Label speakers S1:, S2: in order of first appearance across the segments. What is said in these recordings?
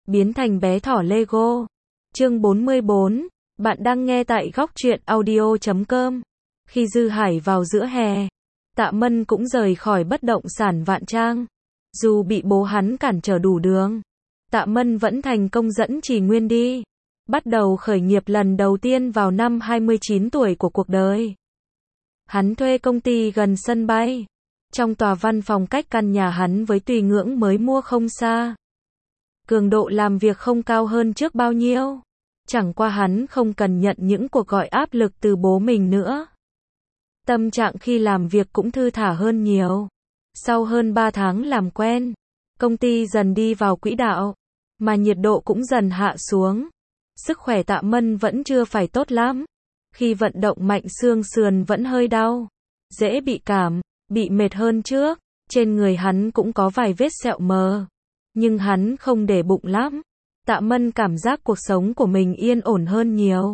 S1: biến thành bé thỏ Lego. Chương 44, bạn đang nghe tại góc truyện audio.com. Khi Dư Hải vào giữa hè, Tạ Mân cũng rời khỏi bất động sản Vạn Trang. Dù bị bố hắn cản trở đủ đường, Tạ Mân vẫn thành công dẫn Trì Nguyên đi. Bắt đầu khởi nghiệp lần đầu tiên vào năm 29 tuổi của cuộc đời. Hắn thuê công ty gần sân bay. Trong tòa văn phòng cách căn nhà hắn với Tùy Ngưỡng mới mua không xa. Cường độ làm việc không cao hơn trước bao nhiêu. Chẳng qua hắn không cần nhận những cuộc gọi áp lực từ bố mình nữa. Tâm trạng khi làm việc cũng thư thả hơn nhiều. Sau hơn 3 tháng làm quen, công ty dần đi vào quỹ đạo, mà nhiệt độ cũng dần hạ xuống. Sức khỏe Tạ Mân vẫn chưa phải tốt lắm. Khi vận động mạnh xương sườn vẫn hơi đau, dễ bị cảm, bị mệt hơn trước. Trên người hắn cũng có vài vết sẹo mờ, nhưng hắn không để bụng lắm. Tạ Mân cảm giác cuộc sống của mình yên ổn hơn nhiều.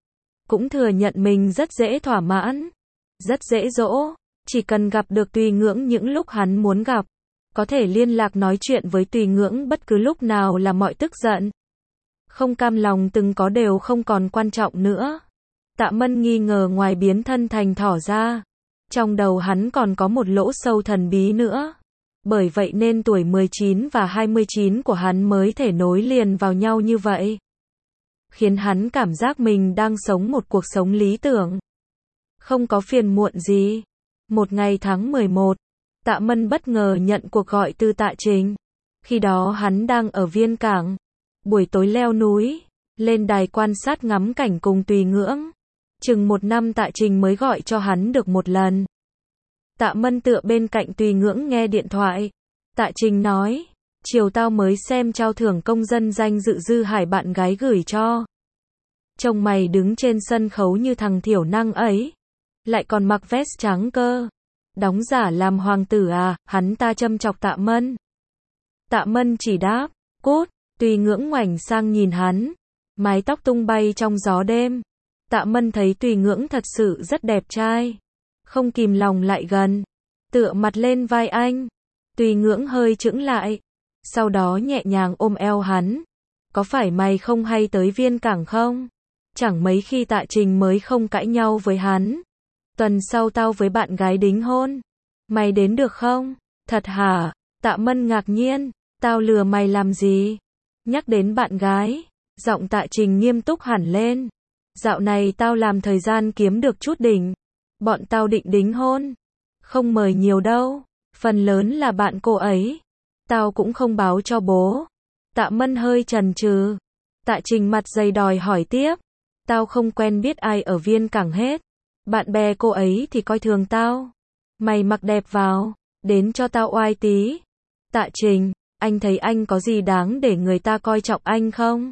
S1: Cũng thừa nhận mình rất dễ thỏa mãn, rất dễ dỗ, chỉ cần gặp được Tùy Ngưỡng những lúc hắn muốn gặp, có thể liên lạc nói chuyện với Tùy Ngưỡng bất cứ lúc nào là mọi tức giận, không cam lòng từng có đều không còn quan trọng nữa. Tạ Mân nghi ngờ ngoài biến thân thành thỏ ra, trong đầu hắn còn có một lỗ sâu thần bí nữa. Bởi vậy nên tuổi 19 và 29 của hắn mới thể nối liền vào nhau như vậy. Khiến hắn cảm giác mình đang sống một cuộc sống lý tưởng. Không có phiền muộn gì. Một ngày tháng 11, Tạ Mân bất ngờ nhận cuộc gọi từ Tạ Trình. Khi đó hắn đang ở Viên Cảng. Buổi tối leo núi, lên đài quan sát ngắm cảnh cùng Tùy Ngưỡng. Chừng 1 năm Tạ Trình mới gọi cho hắn được một lần. Tạ Mân tựa bên cạnh Tùy Ngưỡng nghe điện thoại. Tạ Trình nói, chiều tao mới xem trao thưởng công dân danh dự Dư Hải bạn gái gửi cho. Trông mày đứng trên sân khấu như thằng thiểu năng ấy. Lại còn mặc vest trắng cơ. Đóng giả làm hoàng tử à, hắn ta châm chọc Tạ Mân. Tạ Mân chỉ đáp, cút. Tùy Ngưỡng ngoảnh sang nhìn hắn. Mái tóc tung bay trong gió đêm. Tạ Mân thấy Tùy Ngưỡng thật sự rất đẹp trai. Không kìm lòng lại gần, tựa mặt lên vai anh. Tùy Ngưỡng hơi chững lại, sau đó nhẹ nhàng ôm eo hắn. Có phải mày không hay tới Viên Cảng không? Chẳng mấy khi Tạ Trình mới không cãi nhau với hắn. Tuần sau tao với bạn gái đính hôn. Mày đến được không? Thật hả? Tạ Mân ngạc nhiên, tao lừa mày làm gì? Nhắc đến bạn gái, giọng Tạ Trình nghiêm túc hẳn lên. Dạo này tao làm thời gian kiếm được chút đỉnh. Bọn tao định đính hôn. Không mời nhiều đâu. Phần lớn là bạn cô ấy. Tao cũng không báo cho bố. Tạ Mân hơi chần chừ. Tạ Trình mặt dày đòi hỏi tiếp. Tao không quen biết ai ở Viên Cảng hết. Bạn bè cô ấy thì coi thường tao. Mày mặc đẹp vào. Đến cho tao oai tí. Tạ Trình, anh thấy anh có gì đáng để người ta coi trọng anh không?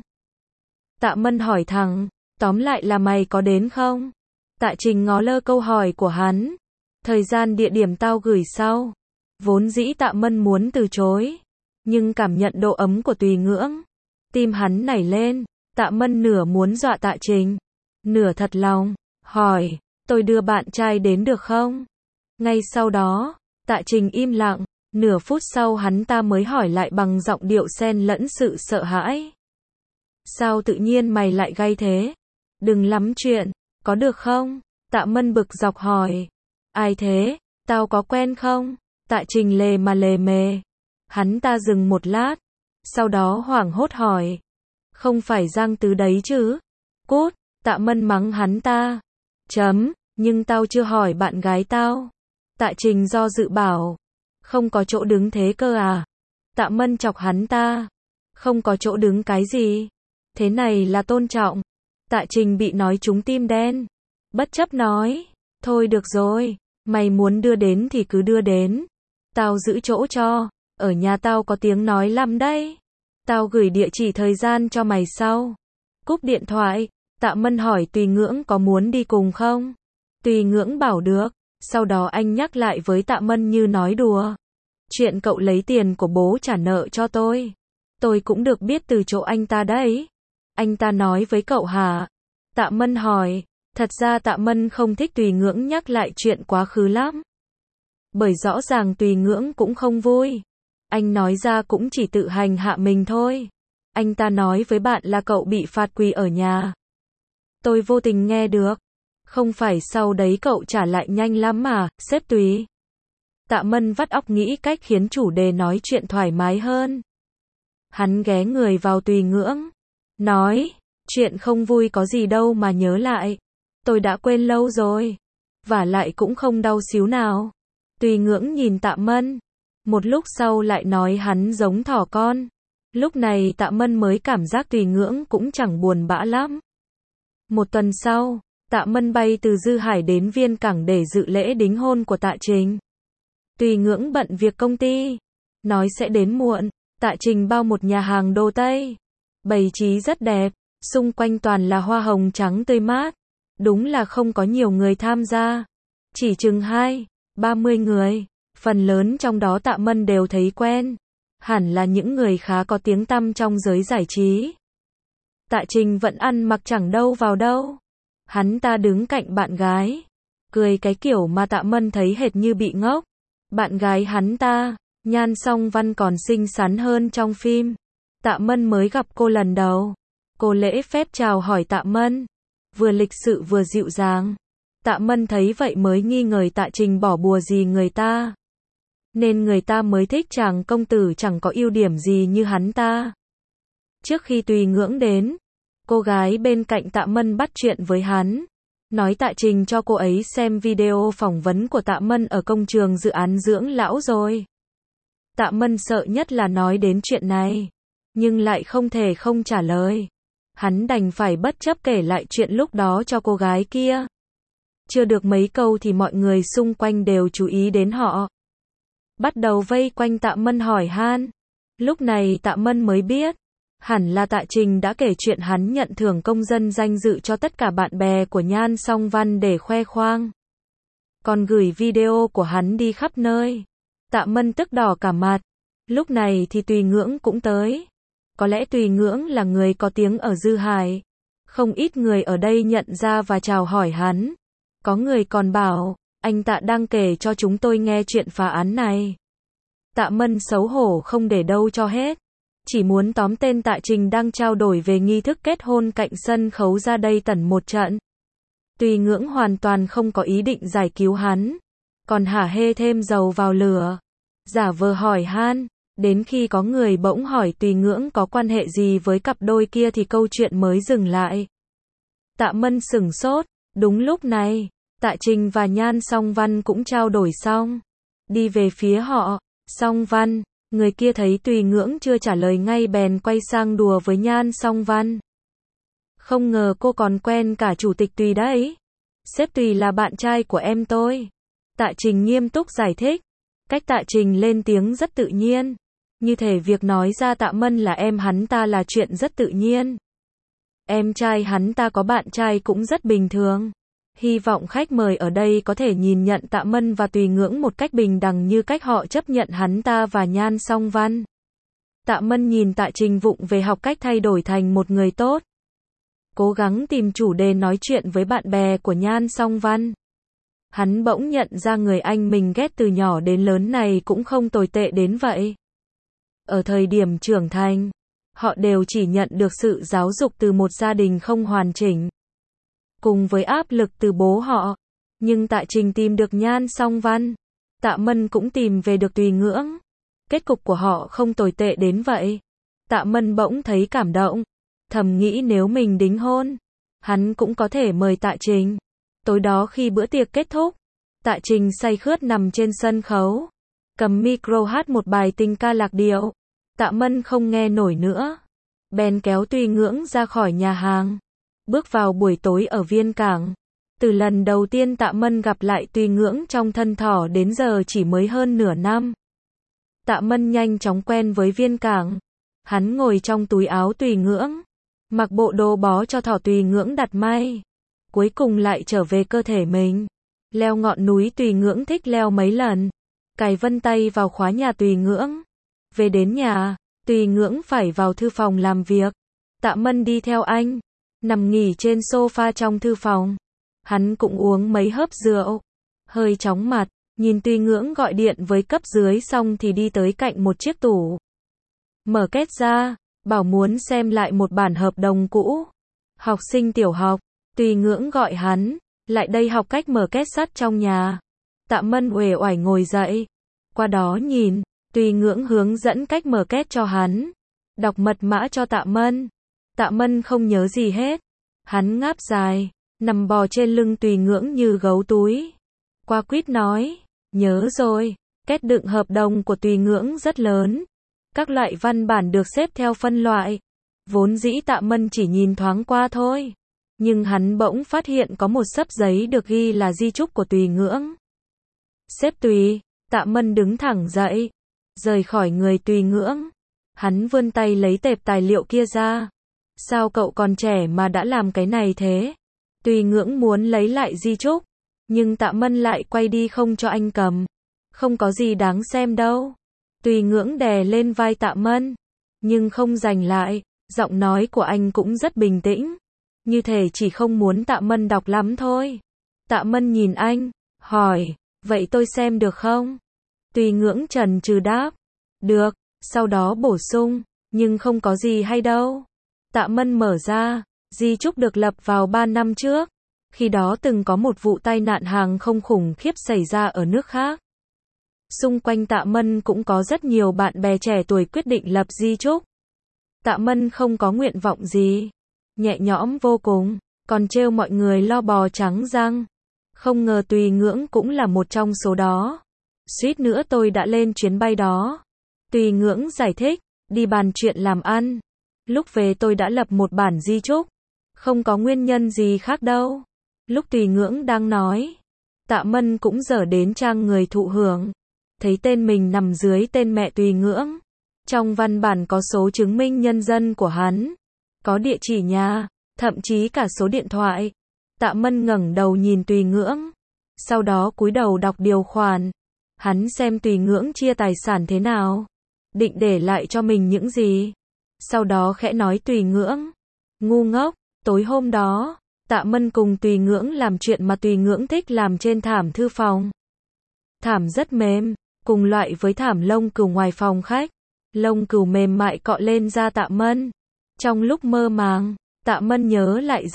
S1: Tạ Mân hỏi thẳng. Tóm lại là mày có đến không? Tạ Trình ngó lơ câu hỏi của hắn. Thời gian địa điểm tao gửi sau. Vốn dĩ Tạ Mân muốn từ chối, nhưng cảm nhận độ ấm của Tùy Ngưỡng, tim hắn nảy lên. Tạ Mân nửa muốn dọa Tạ Trình, nửa thật lòng, hỏi, tôi đưa bạn trai đến được không? Ngay sau đó, Tạ Trình im lặng, nửa phút sau hắn ta mới hỏi lại bằng giọng điệu xen lẫn sự sợ hãi. Sao tự nhiên mày lại gay thế? Đừng lắm chuyện. Có được không? Tạ Mân bực dọc hỏi. Ai thế? Tao có quen không? Tạ Trình lề mà lề mề. Hắn ta dừng một lát. Sau đó hoảng hốt hỏi. Không phải Giang Tứ đấy chứ? Cút. Tạ Mân mắng hắn ta. Nhưng tao chưa hỏi bạn gái tao. Tạ Trình do dự bảo. Không có chỗ đứng thế cơ à? Tạ Mân chọc hắn ta. Không có chỗ đứng cái gì? Thế này là tôn trọng. Tạ Trình bị nói trúng tim đen. Bất chấp nói. Thôi được rồi. Mày muốn đưa đến thì cứ đưa đến. Tao giữ chỗ cho. Ở nhà tao có tiếng nói lắm đấy. Tao gửi địa chỉ thời gian cho mày sau. Cúp điện thoại. Tạ Mân hỏi Tùy Ngưỡng có muốn đi cùng không? Tùy Ngưỡng bảo được. Sau đó anh nhắc lại với Tạ Mân như nói đùa. Chuyện cậu lấy tiền của bố trả nợ cho tôi. Tôi cũng được biết từ chỗ anh ta đấy. Anh ta nói với cậu hả? Tạ Mân hỏi. Thật ra Tạ Mân không thích Tùy Ngưỡng nhắc lại chuyện quá khứ lắm. Bởi rõ ràng Tùy Ngưỡng cũng không vui. Anh nói ra cũng chỉ tự hành hạ mình thôi. anh ta nói với bạn là cậu bị phạt quỳ ở nhà. Tôi vô tình nghe được. Không phải sau đấy cậu trả lại nhanh lắm mà, sếp Tùy. Tạ Mân vắt óc nghĩ cách khiến chủ đề nói chuyện thoải mái hơn. Hắn ghé người vào Tùy Ngưỡng. Nói, chuyện không vui có gì đâu mà nhớ lại. Tôi đã quên lâu rồi. Vả lại cũng không đau xíu nào. Tùy Ngưỡng nhìn Tạ Mân. Một lúc sau lại nói hắn giống thỏ con. Lúc này Tạ Mân mới cảm giác Tùy Ngưỡng cũng chẳng buồn bã lắm. Một tuần sau, Tạ Mân bay từ Dư Hải đến Viên Cảng để dự lễ đính hôn của Tạ Trình. Tùy Ngưỡng bận việc công ty, nói sẽ đến muộn. Tạ Trình bao một nhà hàng đồ Tây, bày trí rất đẹp, xung quanh toàn là hoa hồng trắng tươi mát. Đúng là không có nhiều người tham gia, chỉ chừng 20-30 người, phần lớn trong đó Tạ Mân đều thấy quen, hẳn là những người khá có tiếng tăm trong giới giải trí. Tạ Trình vẫn ăn mặc chẳng đâu vào đâu. Hắn ta đứng cạnh bạn gái, cười cái kiểu mà Tạ Mân thấy hệt như bị ngốc. Bạn gái hắn ta, Nhan Song Văn còn xinh xắn hơn trong phim. Tạ Mân mới gặp cô lần đầu. Cô lễ phép chào hỏi Tạ Mân, vừa lịch sự vừa dịu dàng. Tạ Mân thấy vậy mới nghi ngờ Tạ Trình bỏ bùa gì người ta. Nên người ta mới thích chàng công tử chẳng có ưu điểm gì như hắn ta. Trước khi Tùy Ngưỡng đến, cô gái bên cạnh Tạ Mân bắt chuyện với hắn. Nói Tạ Trình cho cô ấy xem video phỏng vấn của Tạ Mân ở công trường dự án dưỡng lão rồi. Tạ Mân sợ nhất là nói đến chuyện này, nhưng lại không thể không trả lời. Hắn đành phải bất chấp kể lại chuyện lúc đó cho cô gái kia. Chưa được mấy câu thì mọi người xung quanh đều chú ý đến họ. Bắt đầu vây quanh Tạ Mân hỏi han. Lúc này Tạ Mân mới biết, hẳn là Tạ Trình đã kể chuyện hắn nhận thưởng công dân danh dự cho tất cả bạn bè của Nhan Song Văn để khoe khoang. Còn gửi video của hắn đi khắp nơi. Tạ Mân tức đỏ cả mặt. Lúc này thì Tùy Ngưỡng cũng tới. Có lẽ Tùy Ngưỡng là người có tiếng ở Dư Hải. Không ít người ở đây nhận ra và chào hỏi hắn. Có người còn bảo, anh Tạ đang kể cho chúng tôi nghe chuyện phá án này. Tạ Mân xấu hổ không để đâu cho hết. Chỉ muốn tóm tên Tạ Trình đang trao đổi về nghi thức kết hôn cạnh sân khấu ra đây tẩn một trận. Tùy Ngưỡng hoàn toàn không có ý định giải cứu hắn, còn hả hê thêm dầu vào lửa, giả vờ hỏi han. Đến khi có người bỗng hỏi Tùy Ngưỡng có quan hệ gì với cặp đôi kia thì câu chuyện mới dừng lại. Tạ Mân sửng sốt. Đúng lúc này, Tạ Trình và Nhan Song Văn cũng trao đổi xong, đi về phía họ. Song Văn, người kia thấy Tùy Ngưỡng chưa trả lời ngay bèn quay sang đùa với Nhan Song Văn. Không ngờ cô còn quen cả chủ tịch Tùy đấy. Sếp Tùy là bạn trai của em tôi. Tạ Trình nghiêm túc giải thích. Cách Tạ Trình lên tiếng rất tự nhiên. Như thể việc nói ra Tạ Mân là em hắn ta là chuyện rất tự nhiên. Em trai hắn ta có bạn trai cũng rất bình thường. Hy vọng khách mời ở đây có thể nhìn nhận Tạ Mân và Tùy Ngưỡng một cách bình đẳng như cách họ chấp nhận hắn ta và Nhan Song Văn. Tạ Mân nhìn Tạ Trình vụng về học cách thay đổi thành một người tốt. Cố gắng tìm chủ đề nói chuyện với bạn bè của Nhan Song Văn. Hắn bỗng nhận ra người anh mình ghét từ nhỏ đến lớn này cũng không tồi tệ đến vậy. Ở thời điểm trưởng thành, họ đều chỉ nhận được sự giáo dục từ một gia đình không hoàn chỉnh, cùng với áp lực từ bố họ. Nhưng Tạ Trình tìm được Nhan Song Văn, Tạ Mân cũng tìm về được Tùy Ngưỡng. Kết cục của họ không tồi tệ đến vậy. Tạ Mân bỗng thấy cảm động, thầm nghĩ nếu mình đính hôn, hắn cũng có thể mời Tạ Trình. Tối đó khi bữa tiệc kết thúc, Tạ Trình say khướt nằm trên sân khấu, cầm micro hát một bài tình ca lạc điệu. Tạ Mân không nghe nổi nữa, bèn kéo Tùy Ngưỡng ra khỏi nhà hàng, bước vào buổi tối ở Viên Cảng. Từ lần đầu tiên Tạ Mân gặp lại Tùy Ngưỡng trong thân thỏ đến giờ chỉ mới hơn nửa năm. Tạ Mân nhanh chóng quen với Viên Cảng. Hắn ngồi trong túi áo Tùy Ngưỡng, mặc bộ đồ bó cho thỏ Tùy Ngưỡng đặt may. Cuối cùng lại trở về cơ thể mình. Leo ngọn núi Tùy Ngưỡng thích leo mấy lần. Cài vân tay vào khóa nhà Tùy Ngưỡng. Về đến nhà, Tùy Ngưỡng phải vào thư phòng làm việc. Tạ Mân đi theo anh, nằm nghỉ trên sofa trong thư phòng. Hắn cũng uống mấy hớp rượu, hơi chóng mặt, nhìn Tùy Ngưỡng gọi điện với cấp dưới xong thì đi tới cạnh một chiếc tủ. Mở két ra, bảo muốn xem lại một bản hợp đồng cũ. Học sinh tiểu học, Tùy Ngưỡng gọi hắn, lại đây học cách mở két sắt trong nhà. Tạ Mân uể oải ngồi dậy, qua đó nhìn, Tùy Ngưỡng hướng dẫn cách mở két cho hắn, đọc mật mã cho Tạ Mân. Tạ Mân không nhớ gì hết, hắn ngáp dài, nằm bò trên lưng Tùy Ngưỡng như gấu túi. Qua quýt nói, nhớ rồi, két đựng hợp đồng của Tùy Ngưỡng rất lớn. Các loại văn bản được xếp theo phân loại. Vốn dĩ Tạ Mân chỉ nhìn thoáng qua thôi. Nhưng hắn bỗng phát hiện có một xấp giấy được ghi là di chúc của Tùy Ngưỡng. Sếp Tùy, Tạ Mân đứng thẳng dậy, rời khỏi người Tùy Ngưỡng. Hắn vươn tay lấy tệp tài liệu kia ra. Sao cậu còn trẻ mà đã làm cái này thế? Tùy Ngưỡng muốn lấy lại di chúc, nhưng Tạ Mân lại quay đi không cho anh cầm. Không có gì đáng xem đâu. Tùy Ngưỡng đè lên vai Tạ Mân, nhưng không giành lại. Giọng nói của anh cũng rất bình tĩnh, như thể chỉ không muốn Tạ Mân đọc lắm thôi. Tạ Mân nhìn anh, hỏi, vậy tôi xem được không? Tùy Ngưỡng chần chừ đáp, được, sau đó bổ sung, nhưng không có gì hay đâu. Tạ Mân mở ra, di chúc được lập vào 3 năm trước. Khi đó từng có một vụ tai nạn hàng không khủng khiếp xảy ra ở nước khác. Xung quanh Tạ Mân cũng có rất nhiều bạn bè trẻ tuổi quyết định lập di chúc. Tạ Mân không có nguyện vọng gì, nhẹ nhõm vô cùng, còn trêu mọi người lo bò trắng răng. Không ngờ Tùy Ngưỡng cũng là một trong số đó. Suýt nữa tôi đã lên chuyến bay đó. Tùy Ngưỡng giải thích, đi bàn chuyện làm ăn. Lúc về tôi đã lập một bản di chúc, không có nguyên nhân gì khác đâu. Lúc Tùy Ngưỡng đang nói, Tạ Mân cũng dở đến trang người thụ hưởng. Thấy tên mình nằm dưới tên mẹ Tùy Ngưỡng. Trong văn bản có số chứng minh nhân dân của hắn, có địa chỉ nhà, thậm chí cả số điện thoại. Tạ Mân ngẩng đầu nhìn Tùy Ngưỡng, sau đó cúi đầu đọc điều khoản. Hắn xem Tùy Ngưỡng chia tài sản thế nào, định để lại cho mình những gì. Sau đó khẽ nói Tùy Ngưỡng, ngu ngốc, tối hôm đó, Tạ Mân cùng Tùy Ngưỡng làm chuyện mà Tùy Ngưỡng thích làm trên thảm thư phòng. Thảm rất mềm, cùng loại với thảm lông cừu ngoài phòng khách. Lông cừu mềm mại cọ lên da Tạ Mân. Trong lúc mơ màng, Tạ Mân nhớ lại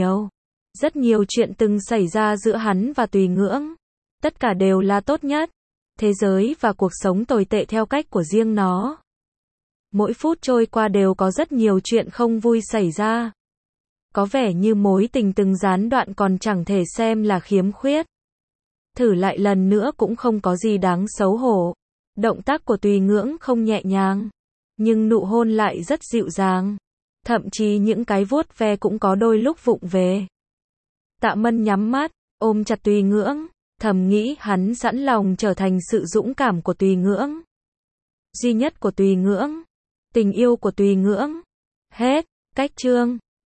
S1: rất nhiều chuyện từng xảy ra giữa hắn và Tùy Ngưỡng. Tất cả đều là tốt nhất. Thế giới và cuộc sống tồi tệ theo cách của riêng nó. Mỗi phút trôi qua đều có rất nhiều chuyện không vui xảy ra. Có vẻ như mối tình từng gián đoạn còn chẳng thể xem là khiếm khuyết. Thử lại lần nữa cũng không có gì đáng xấu hổ. Động tác của Tùy Ngưỡng không nhẹ nhàng, nhưng nụ hôn lại rất dịu dàng. Thậm chí những cái vuốt ve cũng có đôi lúc vụng về. Tạ Mân nhắm mắt, ôm chặt Tùy Ngưỡng, thầm nghĩ hắn sẵn lòng trở thành sự dũng cảm của Tùy Ngưỡng. Duy nhất của Tùy Ngưỡng. Tình yêu của Tùy Ngưỡng. Hết. Cách chương.